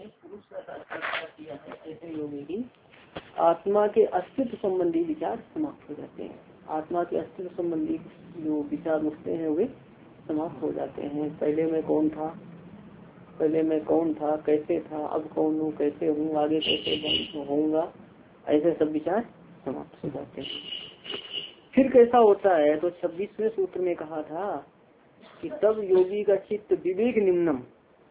पुरुष का साक्षात्कार किया है ऐसे योगी की आत्मा के अस्तित्व संबंधी विचार समाप्त हो जाते हैं। आत्मा के अस्तित्व संबंधी जो विचार उठते हैं वे समाप्त हो जाते हैं। पहले मैं कौन था, कैसे था, अब कौन हूँ, कैसे हूँ, आगे कैसे होऊंगा, ऐसे सब विचार समाप्त हो जाते हैं। फिर कैसा होता है तो 26वें सूत्र में कहा था कि तब योगी का चित्त विवेक निम्नम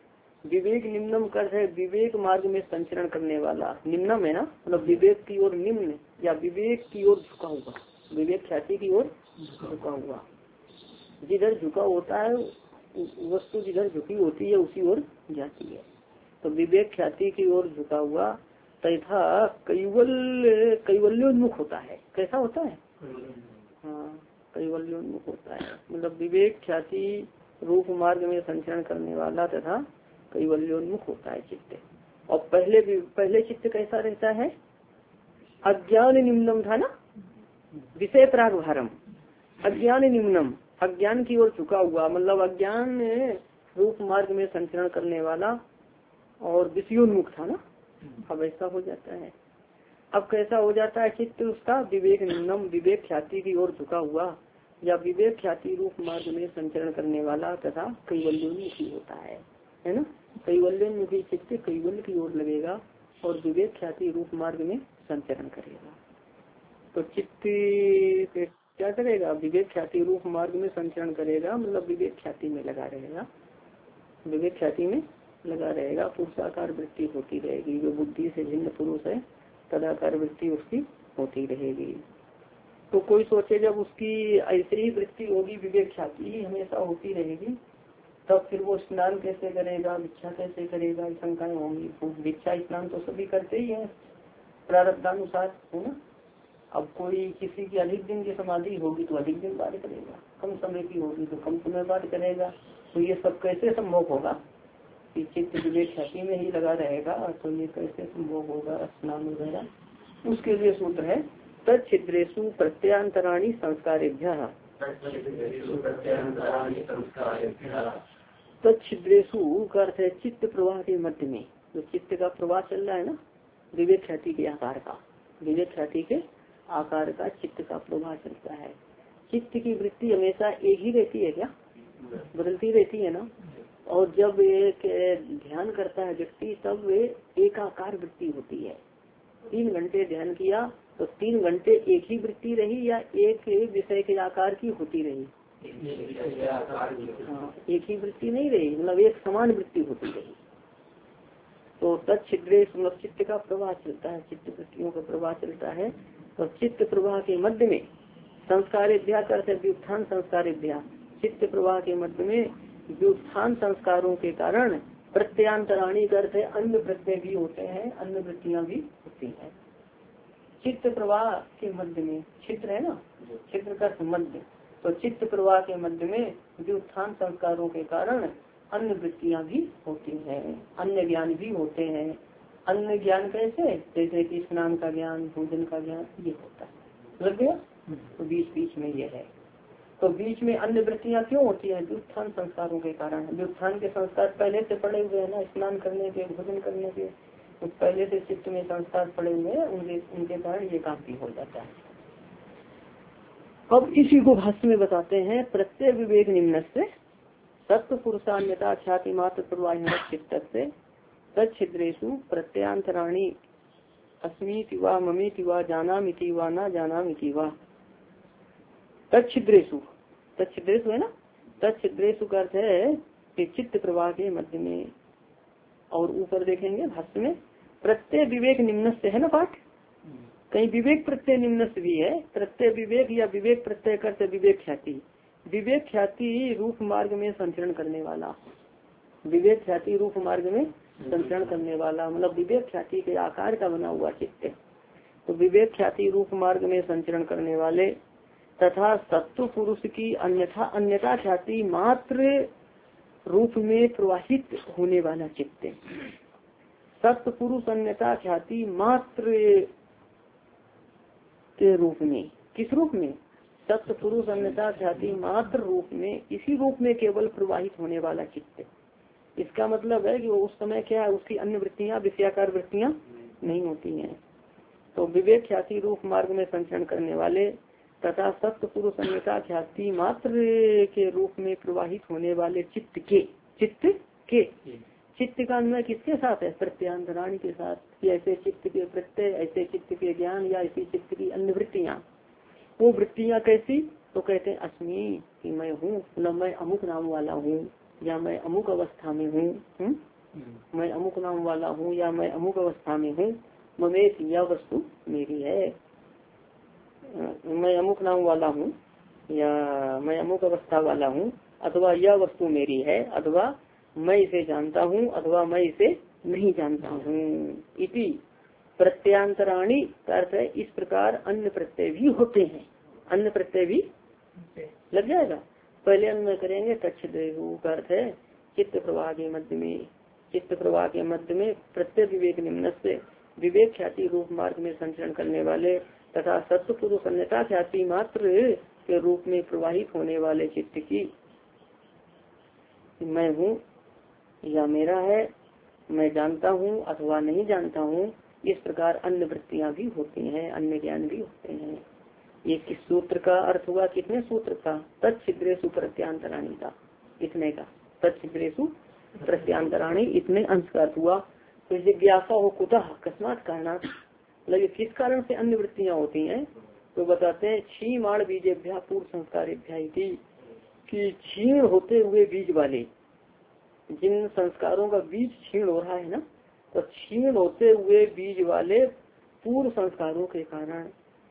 कर है, विवेक मार्ग में संचरण करने वाला। निम्नम है ना, मतलब विवेक की ओर निम्न या विवेक की ओर झुका हुआ, विवेक ख्याति की ओर झुका हुआ। जिधर झुका होता है वस्तु जिधर झुकी होती है उसी ओर जाती है। तो विवेक ख्याति की ओर झुका हुआ तथा कैवल्योन्मुख होता है। कैसा होता है? हाँ, कैवल्योन्मुख होता है, मतलब विवेक ख्याति रूप मार्ग में संचरण करने वाला तथा कैवल्योन्मुख होता है चित्त। और पहले चित्त कैसा रहता है? अज्ञान निम्नम था ना, विषय प्रागभारम। अज्ञान निम्नम, अज्ञान की ओर झुका हुआ, मतलब अज्ञान रूप मार्ग में संचरण करने वाला और विषयोन्मुख था ना। अब ऐसा हो जाता है। अब कैसा हो जाता है चित्त उसका? विवेक निम्नम, विवेक ख्याति की ओर झुका हुआ या विवेक ख्याति रूप मार्ग में संचरण करने वाला तथा कैवल्योन्मुखी होता है ना। कैवल्योन्मुखी चित्त कैवल्य की ओर लगेगा और विवेक ख्याति रूप मार्ग में संचरण करेगा। तो चित्त क्या करेगा? विवेक ख्याति रूप मार्ग में संचरण करेगा, मतलब विवेक ख्याति में लगा रहेगा, विवेक ख्याति में लगा रहेगा। पुरुषाकार वृत्ति होती रहेगी, जो बुद्धि से भिन्न पुरुष है तदाकार वृत्ति उसकी होती रहेगी। तो कोई सोचे जब उसकी ऐसे ही वृत्ति होगी, विवेक ख्याति ही हमेशा होती रहेगी, तब फिर वो स्नान कैसे करेगा, भिक्षा कैसे करेगा, शंकाएं होंगी। भिक्षा स्नान तो सभी करते ही है प्रारब्धानुसार, है ना। अब कोई किसी की अधिक दिन की समाधि होगी तो अधिक दिन बाद करेगा, कम समय की होगी तो कम समय बाद करेगा। तो ये सब कैसे संभव होगा कि चित्त विवेक ख्याति में ही लगा रहेगा? तो ये कैसे संभव होगा स्नान वगैरह? उसके लिए सूत्र है तच्छिद्रेषु प्रत्यांतराणि संस्कारेभ्यः। तच्छिद्रेषु का अर्थ है चित्त प्रवाह के मध्य में, जो चित्त का प्रवाह चल रहा है ना, विवेक ख्याति के आकार का, विवेक ख्याति के आकार का चित्त का प्रवाह चलता है। चित्त की वृत्ति हमेशा एक ही रहती है क्या? बदलती रहती है ना। और जब एक ध्यान करता है व्यक्ति तब वे एकाकार वृत्ति होती है। 3 घंटे ध्यान किया तो 3 घंटे एक ही वृत्ति रही या एक विषय के आकार की होती रही? हाँ, एक ही वृत्ति नहीं रही, मतलब एक समान वृत्ति होती रही। तो तच्छिद्रेश मतलब चित्त का प्रवाह चलता है, चित्त वृत्तियों का प्रवाह चलता है। तो चित्त प्रवाह के मध्य में संस्कारेभ्यः करते व्युत्थान संस्कारेभ्यः, चित्त प्रवाह के मध्य में व्युत्थान संस्कारों के कारण प्रत्यांतराणी करते अन्य प्रत्यय भी होते हैं, अन्य वृत्तियां भी होती हैं। चित्त प्रवाह के मध्य में, चित्र है ना, चित्र का मध्य, तो चित्त प्रवाह के मध्य में व्युत्थान संस्कारों के कारण अन्य वृत्तियां भी होती हैं, अन्य ज्ञान भी होते हैं। अन्य ज्ञान कैसे? जैसे कि स्नान का ज्ञान, भोजन का ज्ञान, ये होता है। लग गया? तो बीच बीच में ये है। तो बीच में अन्य वृत्तियां क्यों होती है? व्युत्थान संस्कारों के कारण। व्युत्थान के संस्कार पहले से पड़े हुए हैं ना, स्नान करने के, भोजन करने के, तो पहले से चित्त में संस्कार पड़े हुए हैं, उनके कारण ये काम भी हो जाता है। अब इसी को भाष्य में बताते हैं। प्रत्यय विवेक निम्न से सत्व पुरुषान्यता ख्याति मात्र प्रवाह चित्त से तच्छिद्रेषु प्रत्यांतराणि अस्मीति वा ममीति वा जानामिति वा न जानामिति वा। तच्छिद्रेषु, तच्छिद्रेषु है ना, तच्छिद्रेषु का अर्थ है कि चित्त प्रवाह के मध्य में। और ऊपर देखेंगे भाष्य में प्रत्यय विवेक निम्न से है ना पाठ, कहीं विवेक प्रत्यय निम्न से भी है। प्रत्यय विवेक या विवेक प्रत्यय करते विवेक ख्याति, विवेक ख्याति रूप मार्ग में संचरण करने वाला, विवेक ख्याति रूप मार्ग में संचरण करने वाला, मतलब विवेक ख्याति के आकार का बना हुआ चित्त। तो विवेक ख्याति रूप मार्ग में संचरण करने वाले तथा सत्व पुरुष की अन्यथा ख्याति मात्र रूप में प्रवाहित होने वाला चित्त। सत्व पुरुष अन्यथा ख्याति मात्र के रूप में, किस रूप में? सत्व पुरुष अन्यथा ख्याति मात्र रूप में, इसी रूप में केवल प्रवाहित होने वाला चित्त। इसका मतलब है कि वो उस समय क्या है, उसकी अन्य वृत्तियां विषयाकार वृत्तियां नहीं होती हैं। तो विवेक ख्याति रूप मार्ग में संचरण करने वाले तथा सत्य पुरुष अन्यता ख्याति मात्र के रूप में प्रवाहित होने वाले चित्त के चित्त का अन्वय किसके साथ है, प्रत्यांतराणी के साथ, कि ऐसे चित्त के प्रत्यय, ऐसे चित्त के ज्ञान या ऐसी चित्त की अन्य वृत्तियां। वो वृत्तियां कैसी, तो कहते हैं अस्मि, कि मैं हूँ, न मैं अमुक नाम वाला हूँ या मैं अमुक अवस्था में हूँ, मैं अमुक नाम वाला हूँ या मैं अमुक अवस्था में हूँ, ममेत यह वस्तु मेरी है, मैं अमुक नाम वाला हूँ या मैं अमुक अवस्था वाला हूँ, अथवा यह वस्तु मेरी है, अथवा मैं इसे जानता हूँ, अथवा मैं इसे नहीं जानता हूँ। इति प्रत्यांतराणी का अर्थ है इस प्रकार अन्य प्रत्यय भी होते हैं, अन्य प्रत्यय भी लग जाएगा। पहले अन्य करेंगे तच्छदेहु का अर्थ है चित्त प्रवाह के मध्य में, चित्त प्रवाह के मध्य में प्रत्यय विवेक निम्न से विवेक ख्याति रूप मार्ग में संचरण करने वाले तथा सत्व पुरुष अन्यता ख्याति मात्र के रूप में प्रवाहित होने वाले चित्त की मैं हूँ या मेरा है, मैं जानता हूँ अथवा नहीं जानता हूँ, इस प्रकार अन्य वृत्तियां भी होती हैं, अन्य ज्ञान भी होते हैं। ये किस सूत्र का अर्थ हुआ, कितने सूत्र का, तत्छिद्रेषु प्रत्यांतराणी का, इतने का, तत्छिद्रेषु प्रत्यांतराणी इतने अंश का अर्थ हुआ। तो जिज्ञासा हो कुतः अकस्मात कारणात्, लगे किस कारण से अन्य वृत्तियां होती हैं, तो बताते हैं क्षीण बीजेभ्या पूर्व संस्कारेभ्या कि क्षीण होते हुए बीज वाले, जिन संस्कारों का बीज क्षीण हो रहा है ना, तो क्षीण होते हुए बीज वाले पूर्व संस्कारों के कारण,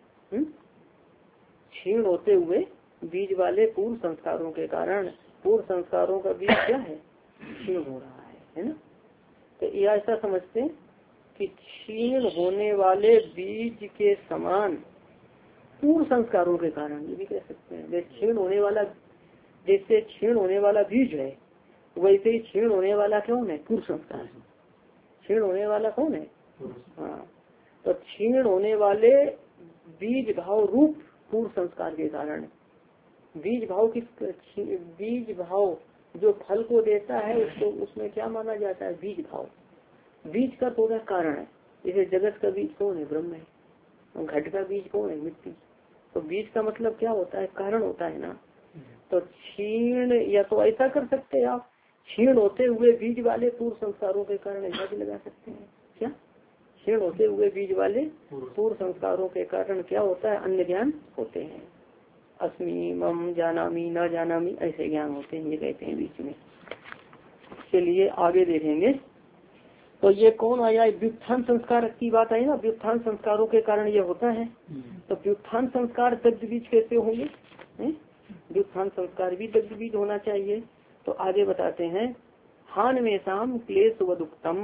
क्षीण होते हुए बीज वाले पूर्व संस्कारों के कारण, पूर्व संस्कारों का बीज क्या है, क्षीण हो रहा है ना। तो यह ऐसा समझते हैं कि क्षीण होने वाले बीज के समान पूर्व संस्कारों के कारण, ये भी कह सकते हैं क्षीण होने वाला, जैसे क्षीण होने वाला बीज है वैसे ही क्षीण होने वाला कौन है, पूर्व संस्कार। क्षीण होने वाला कौन है, हाँ। तो क्षीण होने वाले बीज भाव रूप पूर्व संस्कार के कारण, बीज भाव बीज भाव जो फल को देता है उसको, उसमें क्या माना जाता है, बीज भाव। बीज का थोड़ा कारण है, जैसे जगत का बीज कौन है, ब्रह्म है, घट का बीज कौन है, मिट्टी। तो बीज का मतलब क्या होता है, कारण होता है ना। तो क्षीण, या तो ऐसा कर सकते हैं आप, क्षीण होते हुए बीज वाले पूर्व संस्कारों के कारण ऐसा भी लगा सकते हैं क्या, क्षीण होते हुए बीज वाले पूर्व संस्कारों के कारण क्या होता है, अन्य ज्ञान होते हैं। अस्मि मम जानामी न जानामी ऐसे ज्ञान होते हैं, ये कहते हैं बीच में। चलिए आगे देखेंगे। तो ये कौन आया, व्युत्थान संस्कार की बात आई ना, व्युत्थान संस्कारों के कारण ये होता है। तो व्युत्थान संस्कार दग्ध बीज कैसे होंगे, व्युत्थान संस्कार भी दग्ध बीज होना चाहिए। तो आगे बताते हैं हान में शाम क्लेश वदुक्तम,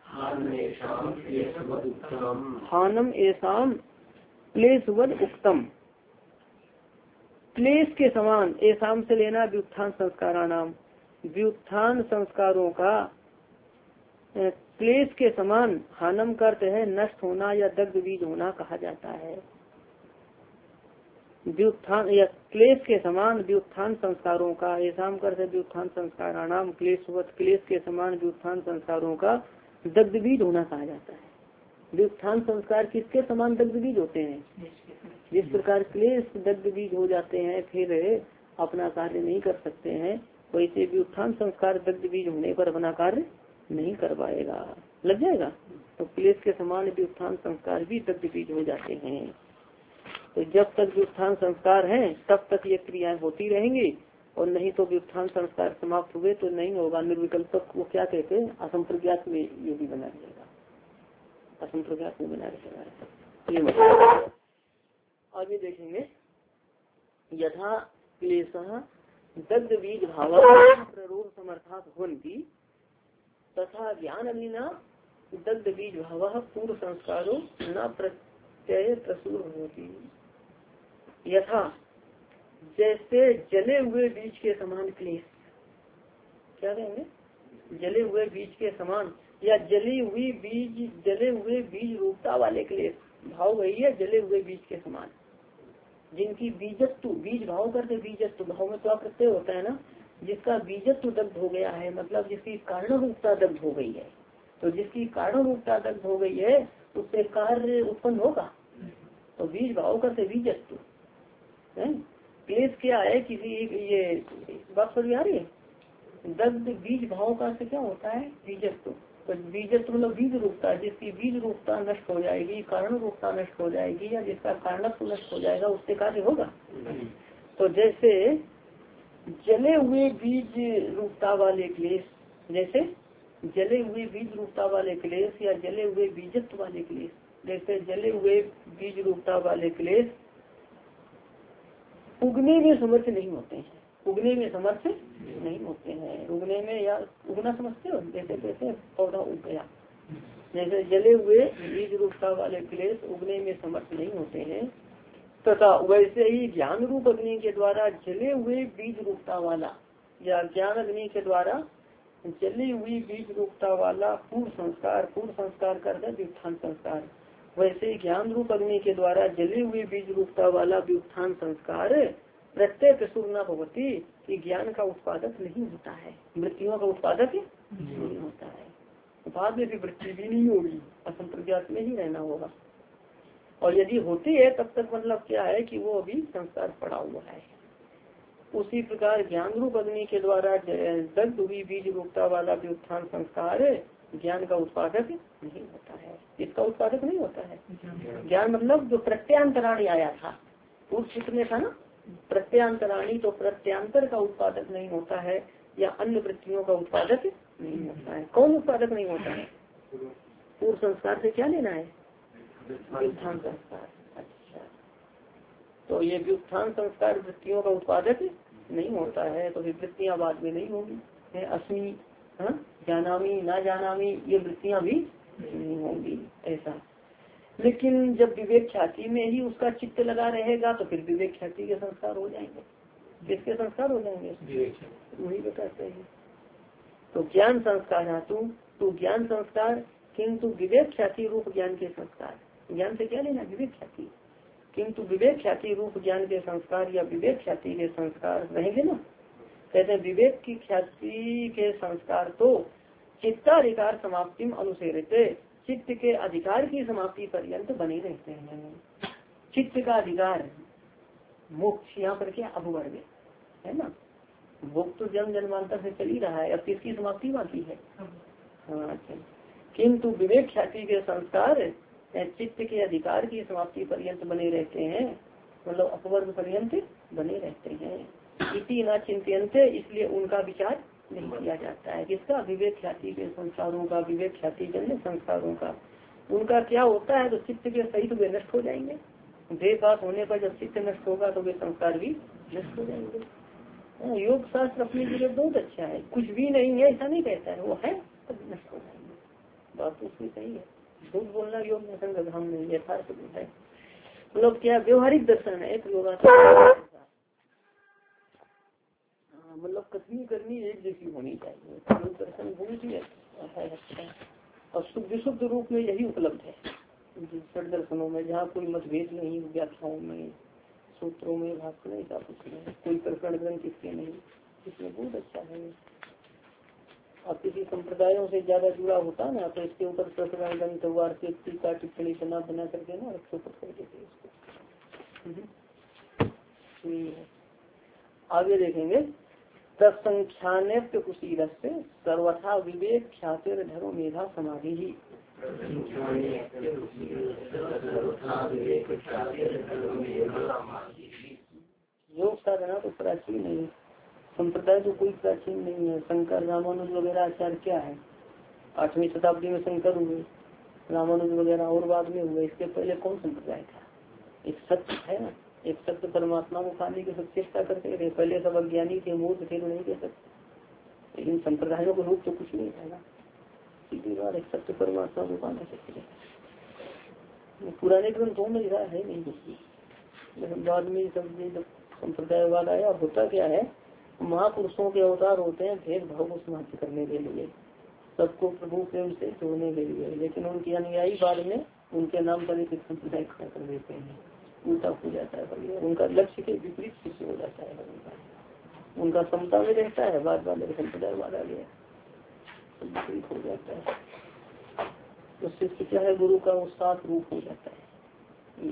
हानम एसाम क्लेश वद उक्तम, क्लेश के समान, एसाम से लेना व्युत्थान संस्काराणाम, व्युत्थान संस्कारों का क्लेश के समान, हानम का अर्थ है नष्ट होना या दग्ध बीज होना कहा जाता है। व्युत्थान या क्लेश के समान व्युत्थान संस्कारों का, ऐसा करते व्युत्थान संस्काराणाम क्लेशवत, क्लेश के समान व्युत्थान संस्कारों का दग्ध बीज होना कहा जाता है। व्युत्थान संस्कार किसके समान दग्ध बीज होते हैं, जिस प्रकार क्लेश दग्ध बीज हो जाते हैं फिर अपना कार्य नहीं कर सकते हैं, वैसे व्युत्थान संस्कार दग्ध बीज होने पर अपना कार्य नहीं कर पाएगा, लग जाएगा। तो क्लेश के समान व्युत्थान संस्कार भी दग्ध बीज हो जाते हैं। तो जब तक व्युत्थान संस्कार हैं तब तक ये क्रियाएं होती रहेंगी, और नहीं तो व्युत्थान संस्कार समाप्त हुए तो नहीं होगा। निर्विकल्पक वो क्या कहते हैं, असंप्रज्ञात में ये भी बना रहेगा, असंप्रज्ञात में बना रहेगा। ये मतलब आगे देखेंगे, यथा क्लेश दग्ध बीज भाव प्ररोध समर्थात होन्ति तथा ज्ञान अधीना दग्ध बीज भाव पूर्व संस्कारों न प्रत्यय प्रसूर होती। यथा जैसे जले हुए बीज के समान क्लेश, क्या कहेंगे, जले हुए बीज के समान, या जले हुए बीज रूपता वाले क्लेश, भाव वही है जले हुए बीज के समान, जिनकी बीजत्व, बीज भाव करते बीजत्व, भाव में तो प्रत्यय होता है ना, जिसका बीजत्व दग्ध हो गया है, मतलब जिसकी कारण रूपता दग्ध हो गई है। तो जिसकी कारण रूपता दग्ध हो गई है उससे कार्य उत्पन्न होगा। तो बीज भाव का से बीजत्व क्लेश क्या है, किसी ये बात समझ आ रही है। दग्ध बीज भाव का से क्या होता है, बीजत्व। तो बीजत्व मतलब बीज रूपता, जिसकी बीज रूपता नष्ट हो जाएगी, कारण रूपता नष्ट हो जाएगी, या जिसका कारणत्व नष्ट हो जाएगा, उससे कार्य होगा। तो जैसे जले हुए बीज रूपता वाले क्लेश, जैसे जले हुए बीज रूपता वाले क्लेश या जले हुए बीजत्व वाले क्लेश, जैसे जले हुए बीज रूपता वाले क्लेश उगने में समर्थ नहीं होते हैं, उगने में समर्थ नहीं होते हैं। उगने में या उगना समझते हो, जैसे कैसे पौधा उग गया, जैसे जले हुए बीज रूपता वाले क्लेश उगने में समर्थ नहीं होते हैं, तथा वैसे ही ज्ञान रूप अग्नि के द्वारा जले हुए बीज रूपता वाला, या ज्ञान अग्नि के द्वारा जली हुई बीज रूपता वाला पूर्व संस्कार कर व्युत्थान संस्कार, वैसे ही ज्ञान रूप अग्नि के द्वारा जली हुई बीज रूपता वाला व्युत्थान संस्कार प्रत्येक सुरना भगवती कि ज्ञान का उत्पादक नहीं होता है, वृत्तियों का उत्पादक नहीं होता है। बाद में भी वृत्ति भी नहीं होगी, असंप्रज्ञात में ही रहना होगा। और यदि होती है तब तक मतलब क्या है कि वो अभी संस्कार पड़ा हुआ है। उसी प्रकार ज्ञान रूप अग्नि के द्वारा दग्ध हुई बीज रूपता वाला व्युत्थान संस्कार ज्ञान का उत्पादक नहीं होता है। इसका उत्पादक नहीं होता है। ज्ञान मतलब जो प्रत्यांतराणी आया था, पूर्व सूत्र में था ना, प्रत्यांतराणी, तो प्रत्यांतर का उत्पादक नहीं होता है, या अन्य वृत्तियों का उत्पादक नहीं होता है। कौन उत्पादक नहीं होता है? पूर्व संस्कार से क्या लेना है? व्युत्थान संस्कार। अच्छा, तो ये व्युत्थान संस्कार वृत्तियों का उत्पादक नहीं होता है, तो फिर वृत्तियां बाद में नहीं होगी। अस्मि, जानामी, ना जानामी, ये वृत्तियां भी नहीं होंगी ऐसा। लेकिन जब विवेक ख्याति में ही उसका चित्त लगा रहेगा तो फिर विवेक ख्याति के संस्कार हो जाएंगे। किसके संस्कार हो जाएंगे? वही बताते हैं। तो ज्ञान संस्कार धातु, तो ज्ञान संस्कार, किंतु विवेक ख्याति रूप ज्ञान के संस्कार, ज्ञान से क्या लेना? विवेक ख्याति। किंतु विवेक ख्याति रूप ज्ञान के संस्कार या विवेक ख्याति के संस्कार रहेंगे ना। कहते हैं विवेक की ख्याति के संस्कार तो चित्ताधिकार समाप्ति अनुसेरित, चित्त के अधिकार की समाप्ति पर्यंत बने रहते हैं। चित्त का अधिकार मोक्ष, यहाँ पर क्या अपवर्ग है ना, भोग तो जन्म जन्मांतर से चल ही रहा है, अब किसकी समाप्ति बाकी है? हाँ, किंतु विवेक ख्याति के संस्कार चित्त के अधिकार की समाप्ति पर्यंत बने रहते हैं, मतलब अपवर्ग पर्यंत बने रहते हैं। इति न चिंत्यन्ते, इसलिए उनका विचार नहीं किया जाता है। किसका? विवेक ख्याति के संस्कारों का, विवेक ख्याति जन्य संस्कारों का। उनका क्या होता है? तो चित्त के सहित वे नष्ट हो जाएंगे। देह पास होने पर जब चित्त नष्ट होगा तो वे संस्कार भी नष्ट हो जाएंगे। योग शास्त्र अपनी जगह बहुत अच्छा है, कुछ भी नहीं है ऐसा नहीं कहता है, वो है तो नष्ट हो जाएंगे। बात तो उसकी सही है, झूठ बोलना योग दर्शन का काम नहीं, यथार्थ है। मतलब क्या व्यवहारिक दर्शन है, मतलब कथनी करनी एक जैसी होनी चाहिए। योग दर्शन बहुत ही अच्छा है और विशुद्ध रूप में यही उपलब्ध है षट दर्शनों में, जहाँ कोई मतभेद नहीं, व्याख्याओं में, सूत्रों में, भाष्य में, ऐसा कुछ नहीं, कोई प्रकरण ग्रंथ इसके नहीं, इसमें बहुत अच्छा है। अब किसी संप्रदायों से ज्यादा जुड़ा होता ना तो इसके ऊपर प्रकरण ग्रंथ वार्षिक टीका टिप्पणी बना करके ना रक्षोपत कर देते इसको। आगे देखेंगे तत्संख्यान्यप्य कुशील से सर्वथा विवेक ख्यातिर धर्म मेधा समाधि ही। योग साधना तो प्राचीन नहीं, संप्रदाय तो कोई प्राचीन नहीं है। शंकर रामानुज वगैरह आचार्य क्या है, 8वीं शताब्दी में शंकर हुए, रामानुज वगैरह और बाद में हुए। इसके पहले कौन संप्रदाय था? एक सत्य है ना, एक सत्य परमात्मा को पाने की सब चेष्टा करते थे। पहले सब अज्ञानी थे, मूर्ख थे, नहीं कह सकते, लेकिन संप्रदायों को रूप तो कुछ नहीं था ना। सीधी बात, एक सत्य परमात्मा को पाने सकते। पुराने ग्रंथों में लिखा है नहीं कुछ भी, लेकिन बाद में सब संप्रदाय वाला आया। होता क्या है, महापुरुषों के अवतार होते हैं भेदभाव को समाप्त करने के लिए, सबको प्रभु प्रेम से जोड़ने के लिए, लेकिन उनके अनुयायी बाद में उनके नाम पर एक संप्रदाय खड़ा कर देते हैं, उल्टा हो जाता है, उनका लक्ष्य के विपरीत सिद्ध हो जाता है उनका। उनका समता में रहता है, बाद वाले संप्रदायवाद आ गया हो जाता है। तो शिष्य क्या है, गुरु का वो सात रूप हो जाता है।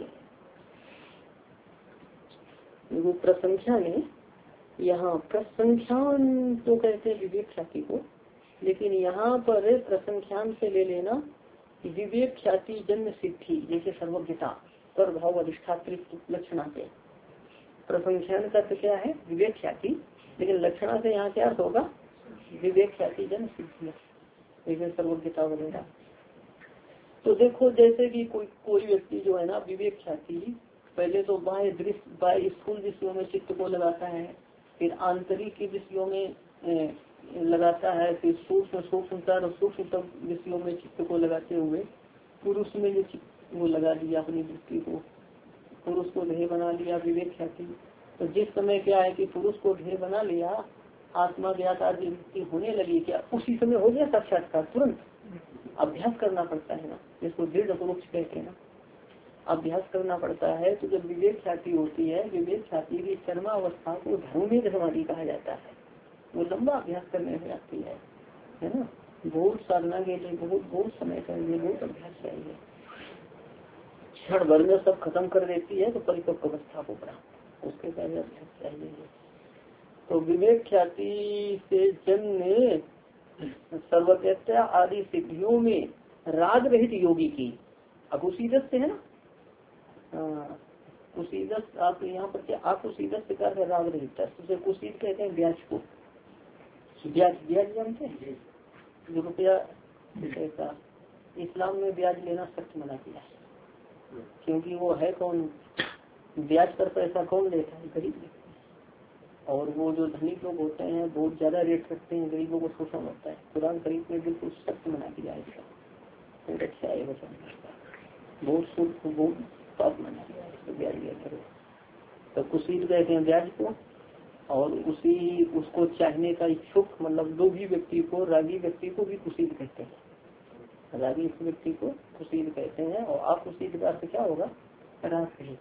ये प्रसंख्या ने यहाँ प्रसंख्यान तो कहते हैं विवेक ख्याति को, लेकिन यहाँ पर प्रसंख्यान से ले लेना विवेक ख्याति जन्म सिद्धि, जैसे सर्वज्ञता पर भाव अधिष्ठात्रित्व लक्षणा से। प्रसंख्यान का तो क्या है विवेक ख्याति, लेकिन लक्षणा से यहाँ क्या अर्थ होगा, विवेक ख्याति जन्म सिद्धि, जैसे सर्वज्ञता वगैरह। तो देखो जैसे कि कोई व्यक्ति जो है ना विवेक ख्याति पहले तो बाह्य दृश्य बाह्य स्थूल विषयों में चित्त को लगाता है, फिर आंतरिक विषयों में लगाता है, फिर सूक्ष्म विषयों में चित्त को लगाते हुए पुरुष में जो चित्त वो लगा दिया, अपनी दृष्टि को पुरुष को ध्येय बना लिया विवेक ख्याति। तो जिस समय क्या है कि पुरुष को ध्येय बना लिया, आत्मा ज्ञात आदि होने लगी, क्या उसी समय हो गया साक्षात्कार तुरंत? अभ्यास करना पड़ता है ना, जिसको दृढ़ अपरोक्ष कहते हैं ना, अभ्यास करना पड़ता है। तो जब विवेक ख्याति होती है, विवेक ख्याति की चरमावस्था को धर्मेक समाधि कहा जाता है। वो लंबा अभ्यास करने से आती है ना, बहुत साधना के लिए बहुत समय चाहिए, बहुत अभ्यास चाहिए। क्षण भर में सब खत्म कर देती है तो परिपक्व अवस्था को प्राप्त, उसके पहले अभ्यास चाहिए। तो विवेक ख्याति से जन्म सर्वज्ञता आदि सिद्धियों में राग रहित योगी की अकुशीदत से है ना, कुशीदत आप यहाँ पर क्या अकुशीदत से कर राग रहित, उसे कुशीद कहते हैं ब्याज को। ब्याज जानते हैं, जो रुपया पैसा, इस्लाम में ब्याज लेना सख्त मना किया है, क्योंकि वो है कौन, ब्याज पर पैसा कौन लेता है, गरीब लेता है। और वो जो धनिक लोग होते हैं बहुत ज्यादा रेट रखते हैं, गरीबों को शोषण होता है। कुरान शरीफ में बिल्कुल सख्त मना किया है इसका, बहुत अच्छा है वचन, बहुत शुद्ध बहुत पाप मना किया है इसको, ब्याज लिया करो। तो कुशीद कहते हैं ब्याज को, और उसको चाहने का इच्छुक मतलब लोभी व्यक्ति को, रागी व्यक्ति को भी कुशीद कहते हैं। रागी व्यक्ति को कुशीद कहते हैं, और आप कुशीद का अर्थ क्या होगा, राग रहित।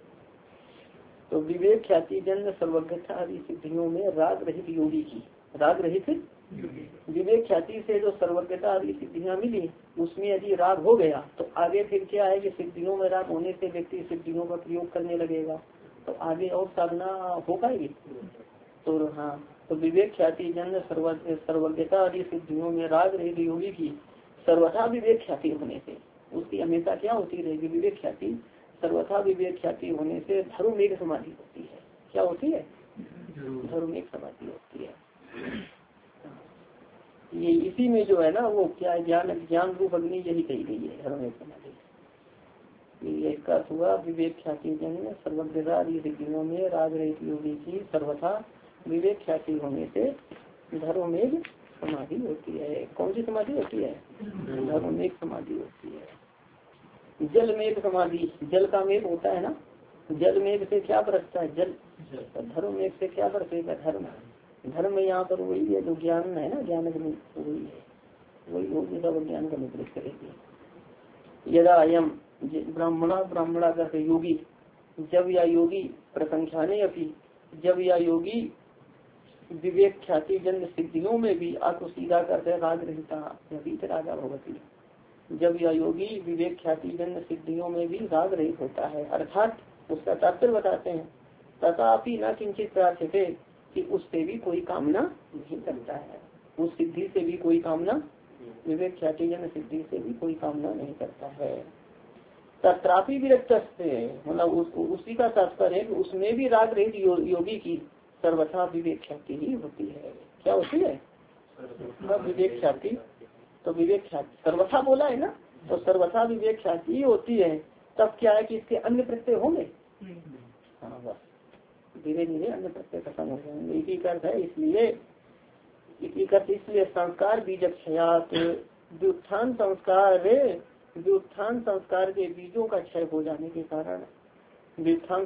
तो विवेक ख्याति जन्म सर्वज्ञता आदि सिद्धियों में राग रहित योगी की, राग रहित विवेक ख्याति से जो सर्वज्ञता आदि सिद्धियां मिली, उसमें यदि राग हो गया तो आगे फिर क्या है कि सिद्धियों में राग होने से व्यक्ति सिद्धियों का प्रयोग करने लगेगा, तो आगे और साधना हो पाएगी। तो हाँ, तो विवेक ख्याति जन्म सर्वज्ञता आदि सिद्धियों में राग रहित योगी की सर्वथा विवेक ख्याति होने से, उसकी हमेशा क्या होती रहेगी, विवेक ख्याति। सर्वथा विवेक ख्याति होने से धर्मेक समाधि होती है। क्या होती है, धर्मेक समाधि होती है। ये इसी में जो है ना वो क्या ज्ञान रूप अग्नि यही कही गई है, धर्मेक समाधि। ये इसका हुआ विवेक ख्याति जन्म सर्वज्ञता आदि सिद्धियों में राग रहित योगी की सर्वथा विवेक ख्याति होने से धर्मेक समाधि होती है। कौन सी समाधि होती है, धर्मेक समाधि होती है। जल मेघ समाधि, जल का मेघ होता है ना, जल मेघ से क्या बरसता है, जल। धर्म मेघ से क्या बरसेगा, धर्म। धर्म यहाँ पर वही है जो ज्ञान है ना, ज्ञान वही है, वही होगी सब ज्ञान का निवृत्त करेगी। यदा अयम ब्राह्मणा करते योगी, जब या योगी प्रसंख्याने अपनी, जब या योगी विवेक ख्याति जन्म सिद्धियों में भी आकुशीदा करते राग रहता रागा भगवती, जब यह योगी विवेक ख्याति जन्म सिद्धियों में भी राग रहित होता है, अर्थात उसका तात्पर्य बताते हैं, तथापि न किंचित प्रार्थ्यते, कि उससे भी कोई कामना नहीं करता है, उस सिद्धि से भी कोई कामना, विवेक ख्याति जन्म सिद्धि से भी कोई कामना नहीं करता है। तत्रापि विरक्त, मतलब उसी का तात्पर्य है कि उसमें भी राग रहित योगी की सर्वथा विवेक ख्याति ही होती है। क्या होती है, विवेक ख्याति। तो विवेक ख्याति सर्वथा बोला है ना, तो सर्वथा विवेक ख्याति ही होती है। तब क्या है कि इसके अन्य प्रत्यय होंगे, हाँ बस धीरे धीरे अन्य प्रत्यय खत्म हो जाएंगे। एक ही अर्थ है, इसलिए संस्कार बीजक्षयात, व्युत्थान संस्कार के बीजों का क्षय हो जाने के कारण, व्युत्थान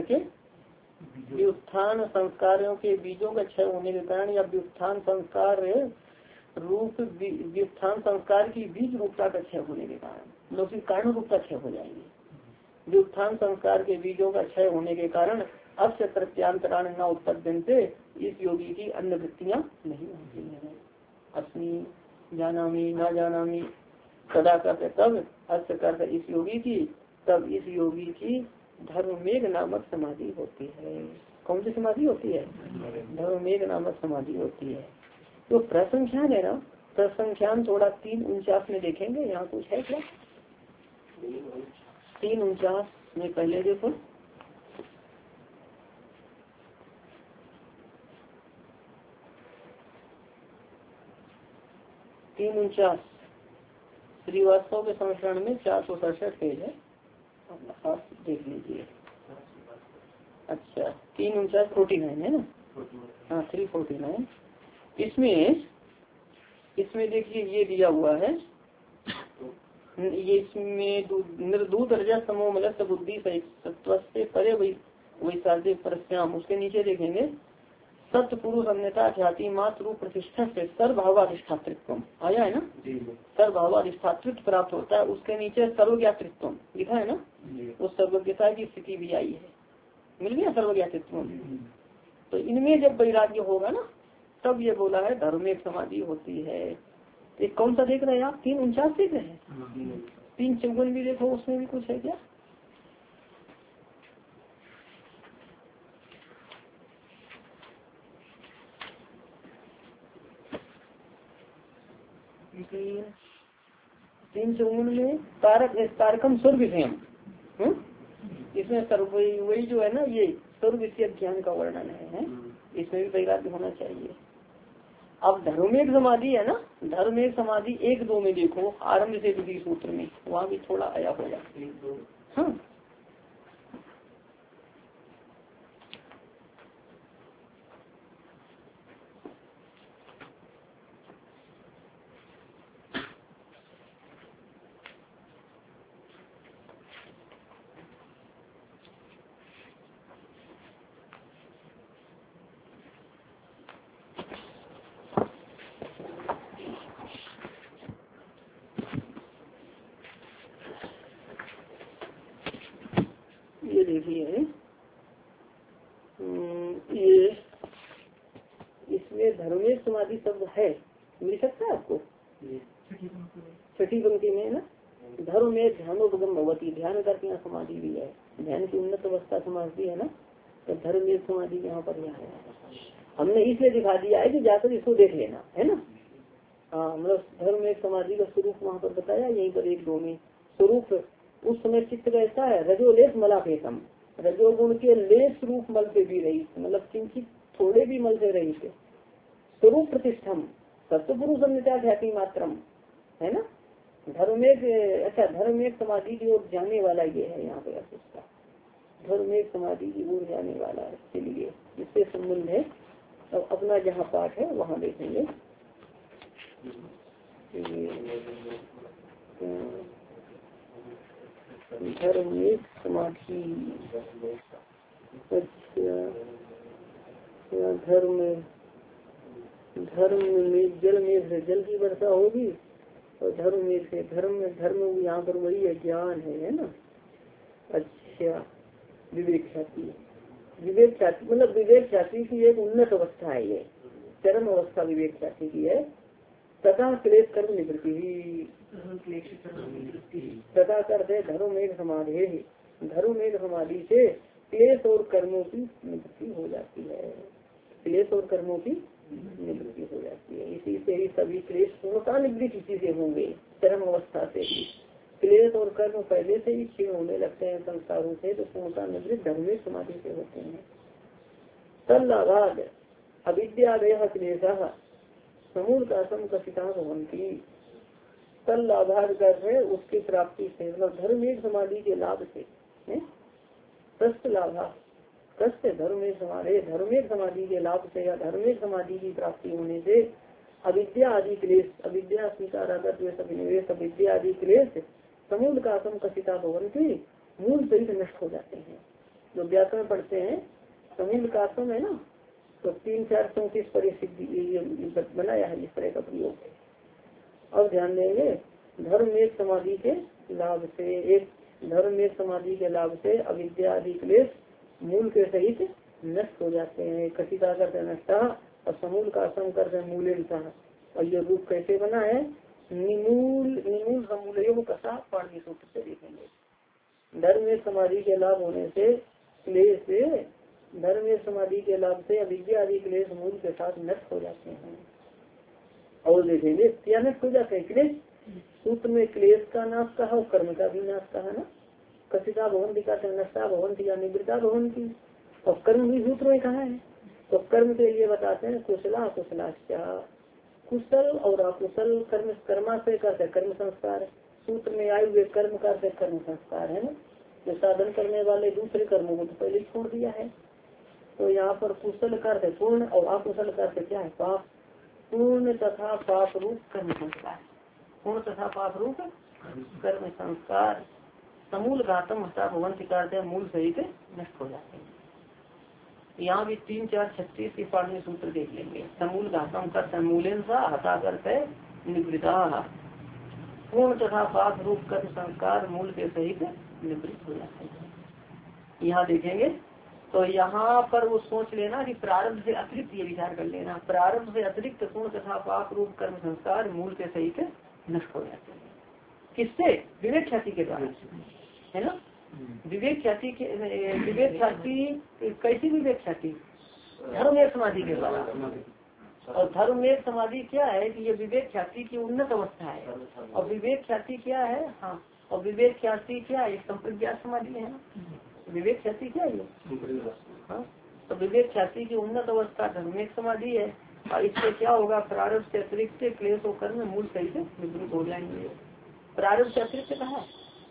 संस्कारों के बीजों का क्षय होने के कारण, या व्युत्थान संस्कार रूप व्युत्थान संस्कार की बीज रूपता का क्षय होने के कारण, लोग कारण रूपता क्षय हो जाएगी। व्युत्थान संस्कार के बीजों का क्षय होने के कारण अस्य प्रत्यांतराण न उत्पद्यन्ते, इस योगी की अन्य वृत्तियाँ नहीं होती हैं। अस्मि जानामि न जानामि सदा करते तब अस्य करते इस योगी की, तब इस योगी की धर्ममेघ नामक समाधि होती है। कौन सी समाधि होती है? धर्ममेघ नामक समाधि होती है। तो प्रसंख्यान है ना, प्रसंख्यान थोड़ा 3:49 में देखेंगे। यहाँ कुछ है क्या? 3:49 में पहले देखो, श्रीवास्तव के संस्करण में 467 पेज है, आप देख लीजिए। अच्छा 3:49 है ना? हाँ 349। इसमें देखिए ये दिया हुआ है, ये इसमें निर्दूत रजत समो मलस्य बुद्धि सत्व से परे वैसार्य परस्याम, उसके नीचे देखेंगे सत्य पुरुष अन्यता ख्याति मात्र रूप प्रतिष्ठा से सर्वभावाधिष्ठातृत्व आया है ना? सर्वभावाधिष्ठातृत्व प्राप्त होता है। उसके नीचे सर्वज्ञातृत्व लिखा है ना? उस सर्वज्ञता की स्थिति भी आई है, मिल गया सर्वज्ञातृत्व। तो इनमें जब वैराग्य होगा ना, तब ये बोला है धर्मेक समाधि होती है। एक कौन सा देख रहे हैं आप? 3:49 देख रहे हैं? 3:54 भी देखो, उसमें भी कुछ है क्या? तीन 54 में तारकम स्वर्ग विषयम, इसमें सर्व वही जो है ना, ये स्वर्ग विषय ज्ञान का वर्णन है। इसमें भी वैराग्य होना चाहिए। अब धर्मेक समाधि है ना, धर्मेक समाधि 1-2 में देखो, आरंभ से द्वितीय सूत्र में, वहाँ भी थोड़ा आया होगा। हाँ ये देखिए, ये इसमें धर्मेक समाधि शब्द है, मिल सकता है आपको? छठी पंक्ति में ना, धर्म में ध्यानोपगम भगवती, ध्यान करके यहाँ समाधि भी है, ध्यान की उन्नत अवस्था समाधि है ना। तो धर्म एक समाधि यहाँ पर यहाँ है, हमने इसलिए दिखा दिया है कि जाकर इसको देख लेना है ना। हाँ मतलब धर्म एक समाधि का स्वरूप वहाँ पर बताया, यहीं पर 1-2 में स्वरूप। उस समय चित्त कैसा है? रजोलेश मलापेतम, रजोगुण के लेस रूप मल से भी रही, मतलब किंचित थोड़े भी मल से रही थे। स्वरूप प्रतिष्ठम सत्पुरुष ख्याति मात्रम है ना। धर्मेक, अच्छा धर्मेक समाधि की ओर जाने वाला ये है यहाँ पे उसका, धर्मेक समाधि की ओर जाने वाला है, इसलिए इससे संबंध है। अब अपना जहाँ पाठ है वहाँ देखेंगे। धर्मेक समाधि, अच्छा धर्म में जल में जल की वर्षा होगी, और धर्म में से धर्म यहाँ पर वही है, ज्ञान है ना। अच्छा विवेक ख्याति, विवेक ख्याति मतलब विवेक ख्याति की एक उन्नत अवस्था है, ये चरम अवस्था विवेक ख्याति की है। तथा क्लेश कर्म निवृत्ति ही, तथा करते धर्म एक समाधि, धर्म एक समाधि से क्लेश और कर्मों की निवृत्ति हो जाती है, क्लेश और कर्मों की निवृत्ति हो जाती है। इसी से ही सभी क्लेश पूर्णता निवृत्त इसी से होंगे, चरम अवस्था से ही। क्लेश और कर्म पहले से ही क्षीण होने लगते हैं संसारों से, तो पूर्णता निवृत्त धर्म समाधि से होते हैं। तल्लाभाद अविद्यादय क्लेश समूलकासम कथिता भवंती, तल्लाभाद कर है उसकी प्राप्ति से, मतलब धर्म एक समाधि के लाभ से, प्रस्त लाभा प्रस्त धर्म समाधि, धर्मेक समाधि के लाभ से या धर्मेक समाधि की प्राप्ति होने से अविद्या आदि क्लेश, अविद्या स्वीकारागत अभिनिवेश अविद्या आदि क्लेश समूल कासम कथिता भवंती, मूल सहित नष्ट हो जाते हैं। जो व्याकरण पढ़ते हैं समूल कासम है ना, तो 3-4-34 पर सिद्धि बनाया है इस तरह का प्रयोग। अब ध्यान देंगे, धर्म एक समाधि के लाभ से, एक धर्म एक समाधि के लाभ से अविद्या आदि क्लेश मूल के सहित नष्ट हो जाते हैं। कथिता करते नष्टा और समूल का असम करते मूल्यता। और ये रूप कैसे बना है, निमूल समूल कथा पाणी सूत्र से देखेंगे। धर्म में समाधि के लाभ होने से क्लेश से, धर्म में समाधि के लाभ से अविद्या आदि क्लेश मूल के साथ नष्ट हो जाते हैं। और देखेंगे क्या नष्ट हो जाते हैं क्लेश। सूत्र में क्लेश का नाश कहा और कर्म का भी नाश कहा ना। कथिता भवंती का नष्टा भवंती या निवृत्ता भवंती, और कर्म भी सूत्र में कहा है। तो कर्म के लिए बताते हैं कुशला कुशलाश्चा, कुशल और अकुशल कर्म, कर्माशय करते कर्म संस्कार। सूत्र में आए हुए कर्म करते कर्म संस्कार है ना, जो साधन करने वाले दूसरे कर्मों को तो पहले छोड़ दिया है। तो यहाँ पर कुशल करते पूर्ण और अकुशल करते क्या है, पाप। पूर्ण तथा पाप रूप कर्म संस्कार, पूर्ण तथा पाप रूप कर्म संस्कार समूल घातम हटा भवंती करते मूल सहित नष्ट हो जाते हैं। यहाँ भी 3, 4, 36 की पाठ्य सूत्र देख लेंगे। समूल घातम कर मूल्यन सा हटा करते निवृत्ता, पूर्ण तथा पाप रूप कर्म संस्कार मूल के सहित निवृत्त हो जाते हैं। यहाँ देखेंगे तो यहाँ पर वो सोच लेना कि प्रारब्ध से अतिरिक्त ये विचार कर लेना, प्रारब्ध से अतिरिक्त पूर्ण तथा पाप रूप कर्म संस्कार मूल के सहित नष्ट हो जाते हैं। किससे, विवेक ख्याति के द्वारा, है ना। विवेक ख्याति के, विवेक ख्याति कैसी विवेक ख्याति, धर्म एक समाधि के द्वारा। और धर्म एक समाधि क्या है कि ये विवेक ख्याति की उन्नत अवस्था है। और विवेक ख्याति क्या है, हाँ, और विवेक ख्याति क्या है, संप्रज्ञात समाधि है ना। विवेक ख्याति क्या है ये, हाँ, तो विवेक ख्याति की उन्नत अवस्था धर्मिक समाधि है। और इससे क्या होगा, प्रारब्ध से अतिरिक्त क्लेश और कर्म मूल सही से निवृत्त हो जाएंगे। प्रारब्ध से अतिरिक्त कहा,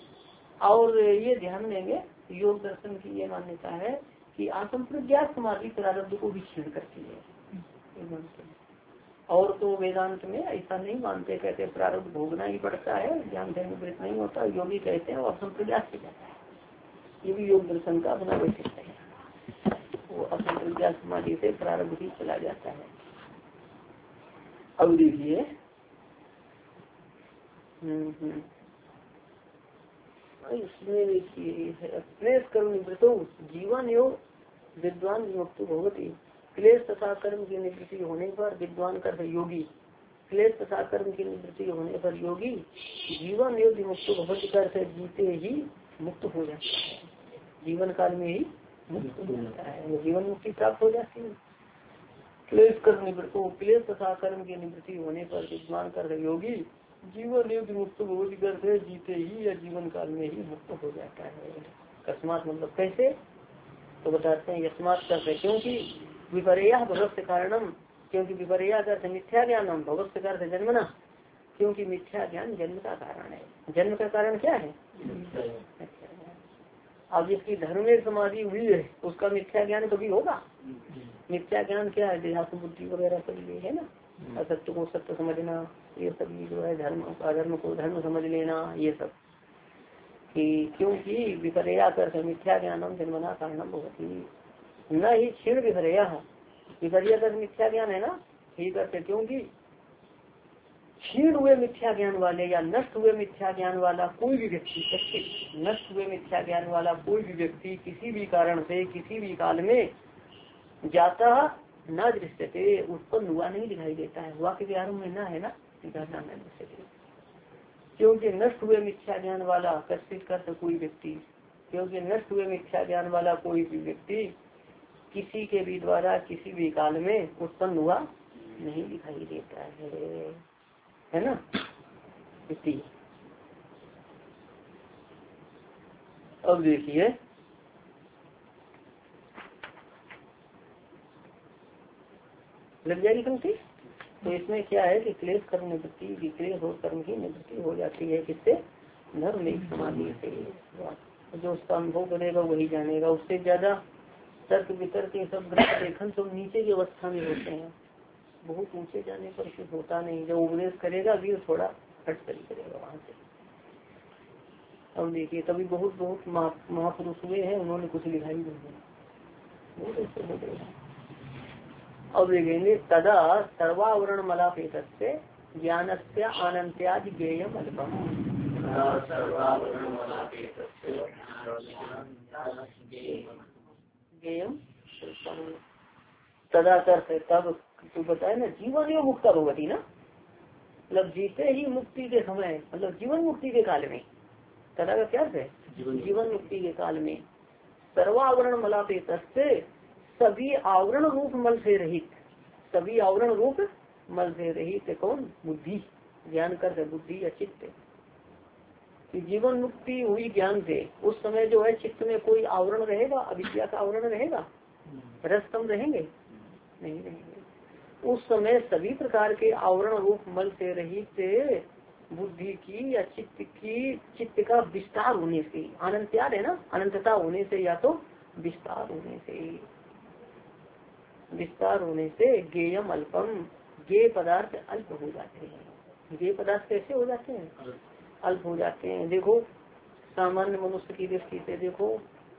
और ये ध्यान देंगे योग दर्शन की ये मान्यता है कि असंप्रज्ञात समाधि प्रारब्ध को भी छीन करती है। और तो वेदांत में ऐसा नहीं मानते, कहते प्रारब्ध भोगना ही पड़ता है, ज्ञान से निवृत्त नहीं होता। योगी कहते हैं और असंप्रज्ञात से जाता है। ये भी योग दर्शन का अपना वैशिष्ट्य है, वो असंप्रज्ञात समाधि से प्रारब्ध ही चला जाता है। अब देखिए इसमें देखिए क्लेश कर्म निवृत्तो जीवन योग विद्वान विमुक्त भवति। क्लेश तथा कर्म की निवृत्ति होने पर विद्वान कर योगी, क्लेश तथा कर्म की निवृत्ति होने पर योगी जीवन योग विमुक्त भवति कर जीते ही मुक्त हो जाता है, जीवन काल में ही मुक्त हो जाता है, जीवन मुक्ति प्राप्त हो जाती है। क्लेश कर्म निवृत्तो, क्लेश तथा कर्म की निवृत्ति होने पर विद्वान कर योगी जीवन योग मुक्त बोध करते जीते ही या जीवन काल में ही मुक्त हो जाता है। अकस्मात मतलब कैसे, तो बताते हैं यस्मात करते, क्योंकि विपर्या भगवत कारणम, क्योंकि विपर्या करते मिथ्या ज्ञानम, भगवत करते जन्मना, क्योंकि मिथ्या ज्ञान जन्म का कारण है। जन्म का कारण क्या है, अब जिसकी धर्म में समाधि हुई है उसका मिथ्या ज्ञान कभी होगा। मिथ्या ज्ञान क्या है, देहात्म बुद्धि वगैरह सब ये है ना, असत्य को सत्य समझना, ये सब ये जो है धर्म अधर्म को धर्म समझ लेना, ये सब कि क्योंकि विपर्या कर मिथ्या ज्ञानम जन्मना कारणम होती न ही क्षीण विपर्या, विपर्या कर मिथ्या ज्ञान है ना, ठीक है, क्योंकि क्षीण हुए मिथ्या ज्ञान वाले या नष्ट हुए मिथ्या ज्ञान वाला कोई भी व्यक्ति, नष्ट हुए मिथ्या ज्ञान वाला कोई भी व्यक्ति किसी भी कारण से किसी भी काल में जाता न दृश्यते, उत्पन्न हुआ नहीं दिखाई देता है। वाक्य के आरम्भ में ना है ना, जाता न दृश्यते, क्योंकि नष्ट हुए मिथ्या ज्ञान वाला कष्टित कर कोई व्यक्ति, क्योंकि नष्ट हुए मिथ्या ज्ञान वाला कोई भी व्यक्ति किसी के भी द्वारा किसी भी काल में उत्पन्न हुआ नहीं दिखाई देता है ना। इसी अब देखिए लग जाएगी पंक्ति। तो इसमें क्या है कि क्लेश कर्म निवृत्ति, विक्लेश और कर्म की निवृत्ति हो जाती है किससे, धर्म एक समाधि से। जो उसका अनुभव करेगा वही जानेगा, उससे ज्यादा तर्क वितर्क ये सब ग्रह लेखन सब नीचे की अवस्था में होते हैं, बहुत ऊंचे जाने पर कुछ होता नहीं। जब उपदेश करेगा भी थोड़ा हट कर करेगा वहाँ से। अब देखिए तभी बहुत बहुत महापुरुष हुए हैं, उन्होंने कुछ लिखा ही नहीं, बहुत अच्छे हो गए। अब देखेंगे तदा सर्वावरण मलापेत ज्ञान से अनंत्यादि ज्ञेयम अल्पम। गेयम तदा करते तब तू बताए ना जीवन एवं मुक्ता भगवती ना, मतलब जीते ही मुक्ति के समय, मतलब जीवन मुक्ति के काल में, तदा का क्या है जीवन मुक्ति के काल में, सर्वावरण मलापेत से सभी आवरण रूप मल से रहित, सभी आवरण रूप मल से रहित कौन बुद्धि, ज्ञान कर बुद्धि या चित्त, कि जीवन मुक्ति हुई ज्ञान से उस समय जो है चित्त में कोई आवरण रहेगा, अविद्या का आवरण रहेगा, रसतम रहेंगे नहीं रहेंगे। उस समय सभी प्रकार के आवरण रूप मल से रहित बुद्धि की या चित्त का विस्तार होने से, अनंत याद है ना, अनंतता होने से या तो विस्तार होने से गेयम अल्पम, गे पदार्थ अल्प हो जाते हैं। गे पदार्थ कैसे हो जाते हैं? अल्प हो जाते हैं। देखो सामान्य मनुष्य की दृष्टि से देखो,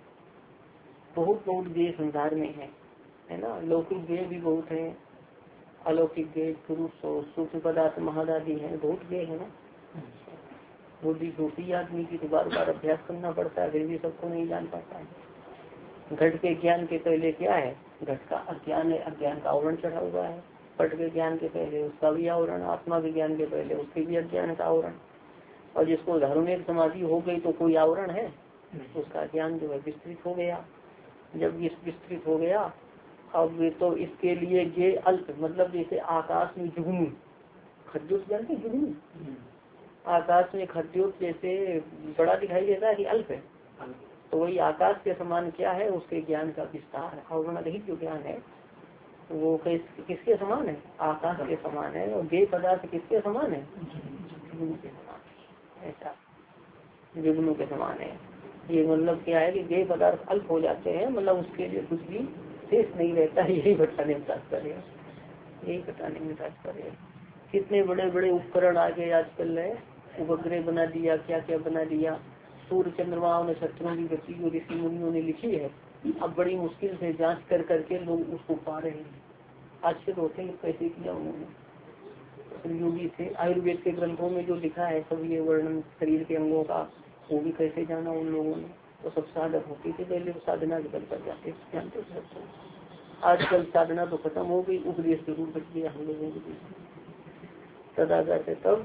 बहुत गे संसार में है ना, लौकिक गे भी बहुत है, अलौकिक गे पुरुष सूक्ष्म पदार्थ महादादी है, बहुत गे है ना। बुद्धि छोटी आदमी की तो बार बार अभ्यास करना पड़ता है, फिर भी सबको नहीं जान पाता है। घट के ज्ञान के पहले क्या है? घट का अज्ञान है, अज्ञान का आवरण चढ़ा हुआ है। पट के ज्ञान के पहले उसका भी आवरण, आत्मा के ज्ञान के पहले उसके भी अज्ञान का आवरण। और जिसको धार्मिक समाधि हो गई तो कोई आवरण है, उसका ज्ञान जो है विस्तृत हो गया। जब ये विस्तृत हो गया, अब तो इसके लिए ये अल्प, मतलब जैसे आकाश में जुगनू, खद्योत जानते जुगनू, आकाश में खद्योत जैसे बड़ा दिखाई देता है कि अल्प है, तो वही आकाश के समान क्या है? उसके ज्ञान का विस्तार, आवरण रहित जो ज्ञान है वो किसके समान है? आकाश के समान है। और गे पदार्थ किसके समान है? जुगनू के समान, ऐसा जुगनू के समान है। ये मतलब क्या है कि गे पदार्थ अल्प हो जाते हैं, मतलब उसके लिए कुछ भी शेष नहीं रहता है। यही बताने में तात्पर्य है, यही बताने में तात्पर्य है। कितने बड़े बड़े उपकरण आगे आजकल है, उपग्रह बना दिया, क्या क्या बना दिया। सूर्य चंद्रमा और नक्षत्रों की गति जो ऋषि मुनियों ने लिखी है, अब बड़ी मुश्किल से जांच कर करके लोग उसको पा रहे हैं। आश्चर्य होते हैं कैसे किया उन्होंने। योगी थे, आयुर्वेद के ग्रंथों में जो लिखा है सब ये वर्णन शरीर के अंगों का, वो भी कैसे जाना उन लोगों ने। तो सब साधक होती थी पहले, तो साधना के बल पर जाते जानते सबको। आजकल साधना तो खत्म हो गई, उपदेश जरूर बच गया हम लोगों के बीच। तदा करते तब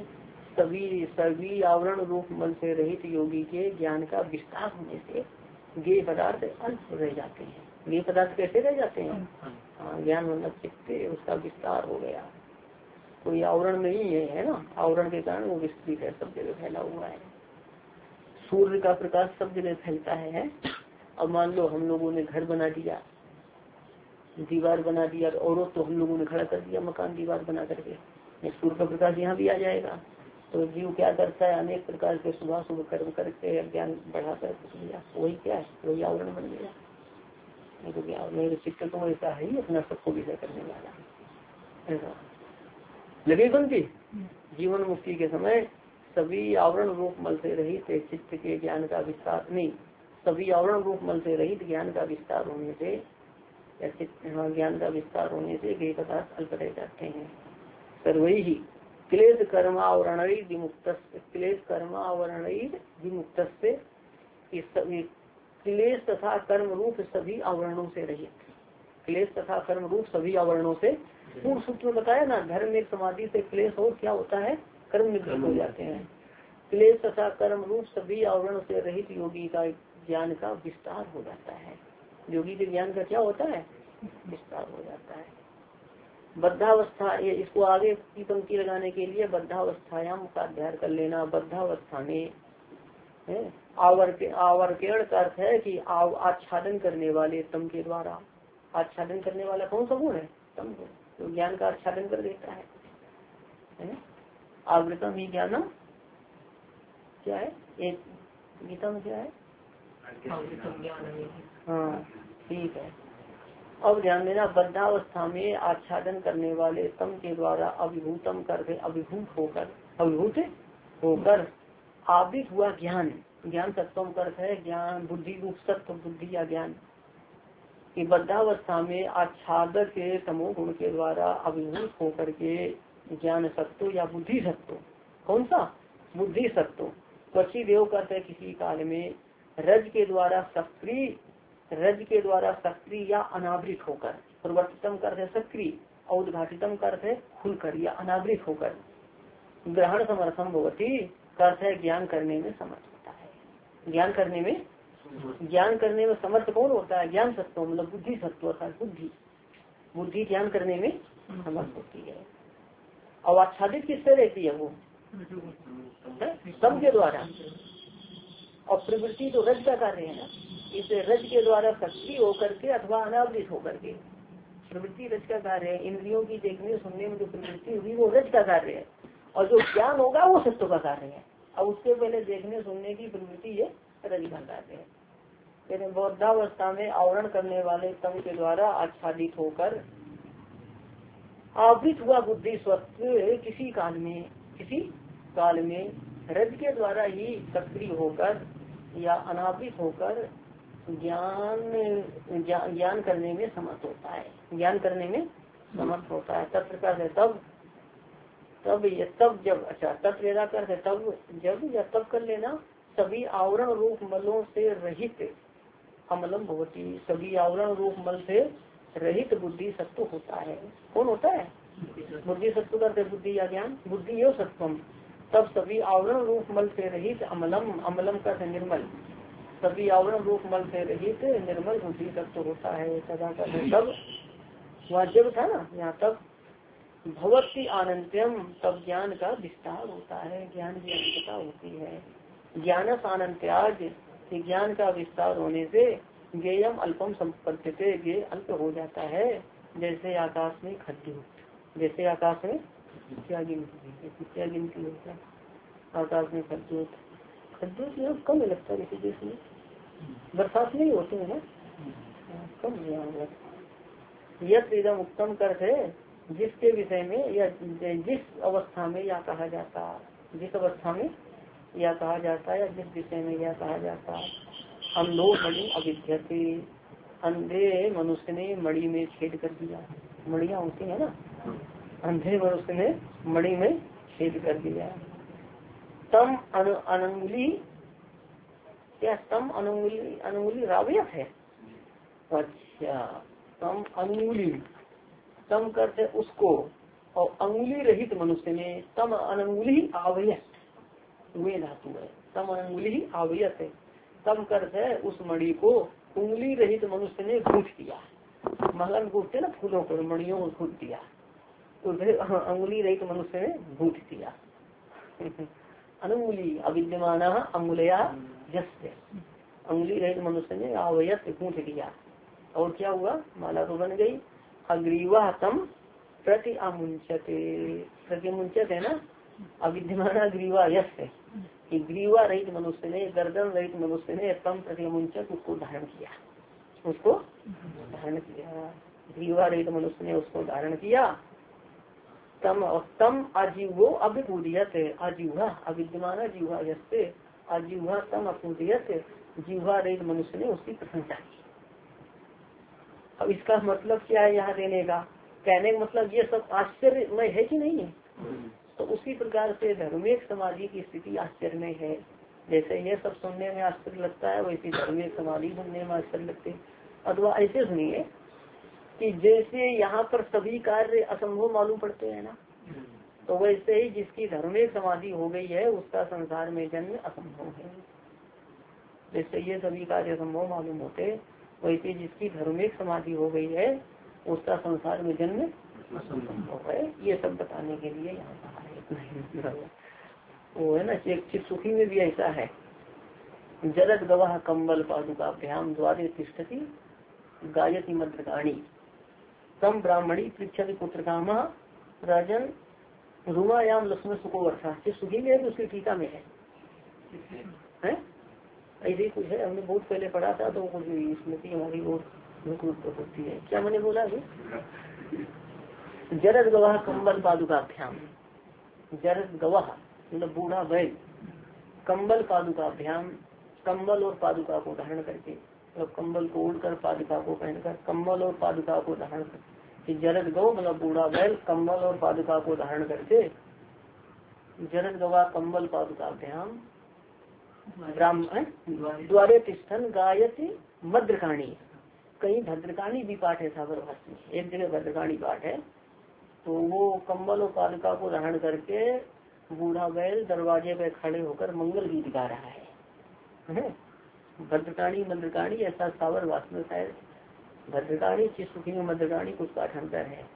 सभी आवरण रूप मन से रहित योगी के ज्ञान का विस्तार होने से गे पदार्थ अल्प रह जाते हैं। गे पदार्थ कैसे रह जाते हैं? हाँ, ज्ञान मतलब चित्त, उसका विस्तार हो गया, कोई आवरण नहीं है ना। आवरण के कारण वो विस्तृत है, सब जगह फैला हुआ है। सूर्य का प्रकाश सब जगह फैलता है। अब मान लो हम लोगों ने घर बना दिया, दीवार बना दिया, और तो हम लोगों ने खड़ा कर दिया मकान दीवार बना करके, सूर्य का प्रकाश यहाँ भी आ जाएगा। तो जीव क्या करता है? अनेक प्रकार के सुबह शुभ कर्म करके ज्ञान बढ़ाकर कुछ दिया, वही क्या है? वही आवरण बन गया। नहीं तो क्या, मेरे चित्त तो ऐसा है ही अपना सबको विषय करने वाला ऐसा लगे बनती। जीवन मुक्ति के समय सभी आवरण रूप मल से रहित चित्त के ज्ञान का विस्तार, नहीं, सभी आवरण रूप मल से रहित ज्ञान का विस्तार होने से, ज्ञान का विस्तार होने से गे पदार्थ अल्प रह जाते हैं। सर्वै ही क्लेश कर्मावरण विमुक्त, क्लेश कर्मावरण विमुक्त से क्लेश तथा कर्म रूप सभी आवरणों से रहित, क्लेश तथा कर्म रूप सभी आवरणों से। पूर्व सूत्र में बताया ना, धर्म में समाधि से क्लेश और क्या होता है? कर्म निवृत्त हो जाते हैं। क्लेश तथा कर्म रूप सभी आवरण से रहित योगी का ज्ञान का विस्तार हो जाता है। योगी के ज्ञान का क्या होता है? विस्तार हो जाता है। बद्धावस्था, ये इसको आगे की पंक्ति लगाने के लिए बद्धावस्थायाम का अध्ययन कर लेना। बद्धावस्था में आवर्केण का अर्थ है कि आच्छादन करने वाले तम के द्वारा। आच्छादन करने वाला कौन सा गुण है? तम गुण, तो ज्ञान का आच्छादन कर देता है। आवृतम ही ज्ञानम क्या है? एक गीता में क्या है? हाँ ठीक है। अब ध्यान देना, बद्धावस्था में आच्छादन करने वाले तम के द्वारा अभिभूतम करके अभिभूत होकर आवृत हुआ ज्ञान। ज्ञान तत्व करते है ज्ञान, बुद्धि रूप सत्व, बुद्धि या ज्ञान की बद्धावस्था में आच्छादक के तमो गुण के द्वारा अभिभूत होकर के ज्ञान सत्व या बुद्धि सत्व, कौन सा? बुद्धि सत्व। क्वची देव करते किसी काल में रज के द्वारा सक्रिय रज के द्वारा सक्रिय या अनावृत होकर, प्रवर्तितम कर है सक्रिय और उद्घाटितम कर है खुलकर या अनावृत होकर, ग्रहण समर्थम भवती अर्थ है ज्ञान करने में समर्थ होता है। ज्ञान करने में समर्थ कौन होता है? ज्ञान सत्व मतलब बुद्धि सत्व अर्थात बुद्धि ज्ञान करने में समर्थ होती है। और आच्छादित किससे रहती है? वो तम के द्वारा, और प्रवृत्ति तो रज का कार्य है ना, इसे रज के द्वारा सक्रिय होकर के अथवा अनावृत होकर के, प्रवृत्ति रज का कार्य है। इंद्रियों की देखने सुनने में जो प्रवृत्ति हुई वो रज का कार्य है, और जो ज्ञान होगा वो सत्व का कार्य है। और उससे पहले देखने सुनने की प्रवृत्ति ये रज का कार्य है। लेकिन बौद्धावस्था में आवरण करने वाले तम के द्वारा आच्छादित होकर आवृत हुआ बुद्धि स्वत्व किसी काल में रज के द्वारा ही सक्रिय होकर या अनावृत होकर ज्ञान करने में समर्थ होता है। ज्ञान करने में समर्थ होता है। तब प्रकार है तब जब, अच्छा तत्वेदा कर है तब जब, या तब कर लेना सभी आवरण रूप मलों से रहित अमलम भवती, सभी आवरण रूप मल से रहित बुद्धि सत्व होता है। कौन होता है? बुद्धि सत्व करते बुद्धि या ज्ञान, बुद्धि यो सत्वम। तब सभी आवरण रूप मल से रहित अमलम करते निर्मल, सभी आवरण रूप मल से रहित निर्मल बुद्धि तत्व होता है। सदा करते तब, वहाँ जब था ना, यहाँ तब भगवती आनंत्यम, तब ज्ञान का विस्तार होता है, ज्ञान की अनंतता होती है। ज्ञानस आनंत्याज, ज्ञान का विस्तार होने से ज्ञेयम अल्पम संपत्ति, ये अल्प हो जाता है। जैसे आकाश में खद्यूत, जैसे आकाश में क्या गिनती होता है, आकाश में खद्यूत यहाँ कम लगता है किसी देश में, बरसात नहीं होते है ना, कम यहाँ। यह इदम उत्तम कर है जिसके विषय में या जिस अवस्था में या कहा जाता, जिस अवस्था में या कहा जाता या जिस विषय में या कहा जाता। अंधो मणि अविद्यते, अंधे मनुष्य ने मणि में छेद कर दिया, मणियाँ होती है ना, अंधे मनुष्य ने मणि में छेद कर दिया। तम अनंगुली, क्या तम अनंगुली रावयत है? अच्छा, तम अंगुली, तम करते उसको, और अंगुली रहित मनुष्य ने, तम अनंगुली आवयत, वे धातु है, तम अंगुली आवयत है। तम करते उस मणि को उंगली रहित मनुष्य ने घूट दिया, महलन घूटते ना फूलों को, मणियों को घूट दिया, उसे अंगुली रहित मनुष्य ने घूट दिया। अनुंगुली अविद्यमान अंगुलया जस्ते, अंगुली रहित मनुष्य ने आवयत घूट दिया। और क्या हुआ? माला तो बन गई। अग्रीवा तम प्रति अमुंचते, प्रतिमुंचत है ना, अविद्यमान ग्रीवा यश है कि ग्रीवा रहित मनुष्य ने, गर्दन रहित मनुष्य ने तम प्रतिमुंचक उसको धारण किया, उसको धारण किया, ग्रीवा रहित मनुष्य ने उसको धारण किया। तम अजीवो अभिपूजियत, अजीवा अविद्यमान जीवा यस्ते, अजीवा तम अपूजियत, जीवा रहित मनुष्य ने उसकी प्रशंसा की। अब इसका मतलब क्या है यहाँ देने का? कहने का मतलब ये सब आश्चर्यमय है कि नहीं है? तो उसी प्रकार से धर्मिक समाधि की स्थिति आश्चर्यमय है। जैसे ये सब सुनने में आश्चर्य लगता है, वैसे धर्मिक समाधि सुनने में आश्चर्य लगते। अथवा ऐसे सुनिए कि जैसे यहाँ पर सभी कार्य असंभव मालूम पड़ते हैं ना, तो वैसे ही जिसकी धर्मिक समाधि हो गई है उसका संसार में जन्म असंभव है। जैसे ये सभी कार्य असंभव मालूम होते, वैसे जिसकी धर्मिक समाधि हो गई है उसका संसार में जन्म असंभव है। ये सब बताने के लिए यहाँ कहा है। वो है ना, चित सुखी में भी ऐसा है। जरद गवाह कंबल पादुकाभ्याम द्वारे तिष्ठति गायति मद्रकाणी, तम ब्राह्मणी पृच्छति पुत्र काम राजन रुमायाम लक्ष्मण सुखो वर्षा। चित सुखी में है तो उसकी टीका में है, ऐसे कुछ है। हमने बहुत पहले पढ़ा था तो कुछ स्मृति हमारी बहुत होती है। क्या मैंने बोला अभी? जरद गवाह कंबल पादुकाभ्याम, जरद गवाह मतलब बूढ़ा बैल, कंबल पादुकाभ्याम, कंबल और पादुका को धारण करके, मतलब कंबल को ओढ़कर पादुका को पहनकर, कंबल और पादुका को धारण करके, जरद गौ मतलब बूढ़ा बैल कंबल और पादुका को धारण करके, जरद गवाह कंबल पादुकाभ्याम ब्राह्मण द्वारे तिष्ठन गायति भद्रकाणी, कहीं भद्रकाणी भी पाठ है सागर भाष्य में, एक जगह भद्रकाणी पाठ है। तो वो कम्बल और पादुका को धारण करके बूढ़ा बैल दरवाजे पे खड़े होकर मंगल गीत गा रहा है। भद्रकाणी ऐसा सावर भाष में शायद भद्रकाणी चित्सुखी में भद्रकाणी कुछ पाठांतर है।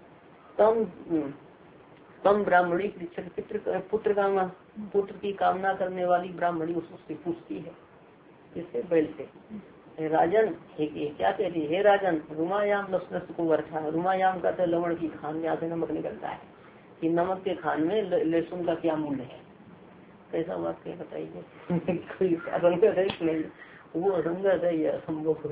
तम ब्राह्मणी पुत्र कामना, पुत्र की कामना करने वाली ब्राह्मणी उससे पूछती है, इससे बैल से, राजन क्या कहती है, हे राजन रुमायाम लक्ष्मण को वर्षा, रुमायाम का तो लवण की खान में आधे नमक निकलता है, कि नमक के खान में लहसुन का क्या मूल्य है, कैसा वाक्य बताइए। कोई असंगत है नहीं, वो असंगत है या असंभव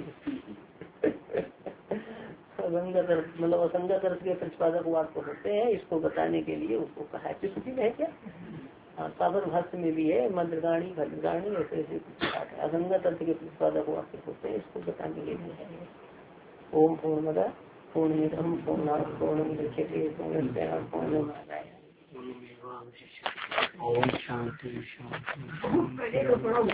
असंगत मतलब असंगत अर्थ के प्रतिपादक वाक्य होते हैं, इसको बताने के लिए उसको कहा है। चित्सुखी है क्या, हाँ सागर भाष्य में भी है, मद्रकाणी भद्रकाणी ऐसे ऐसे असंगत अर्थ के प्रतिपादक वाक्य होते हैं, इसको बताने के लिए है। ओम पूर्णमद पूर्णमिदं पूर्णात् पूर्णमुदच्यते पूर्णस्य पूर्णमादाय। ओम शांति शांति।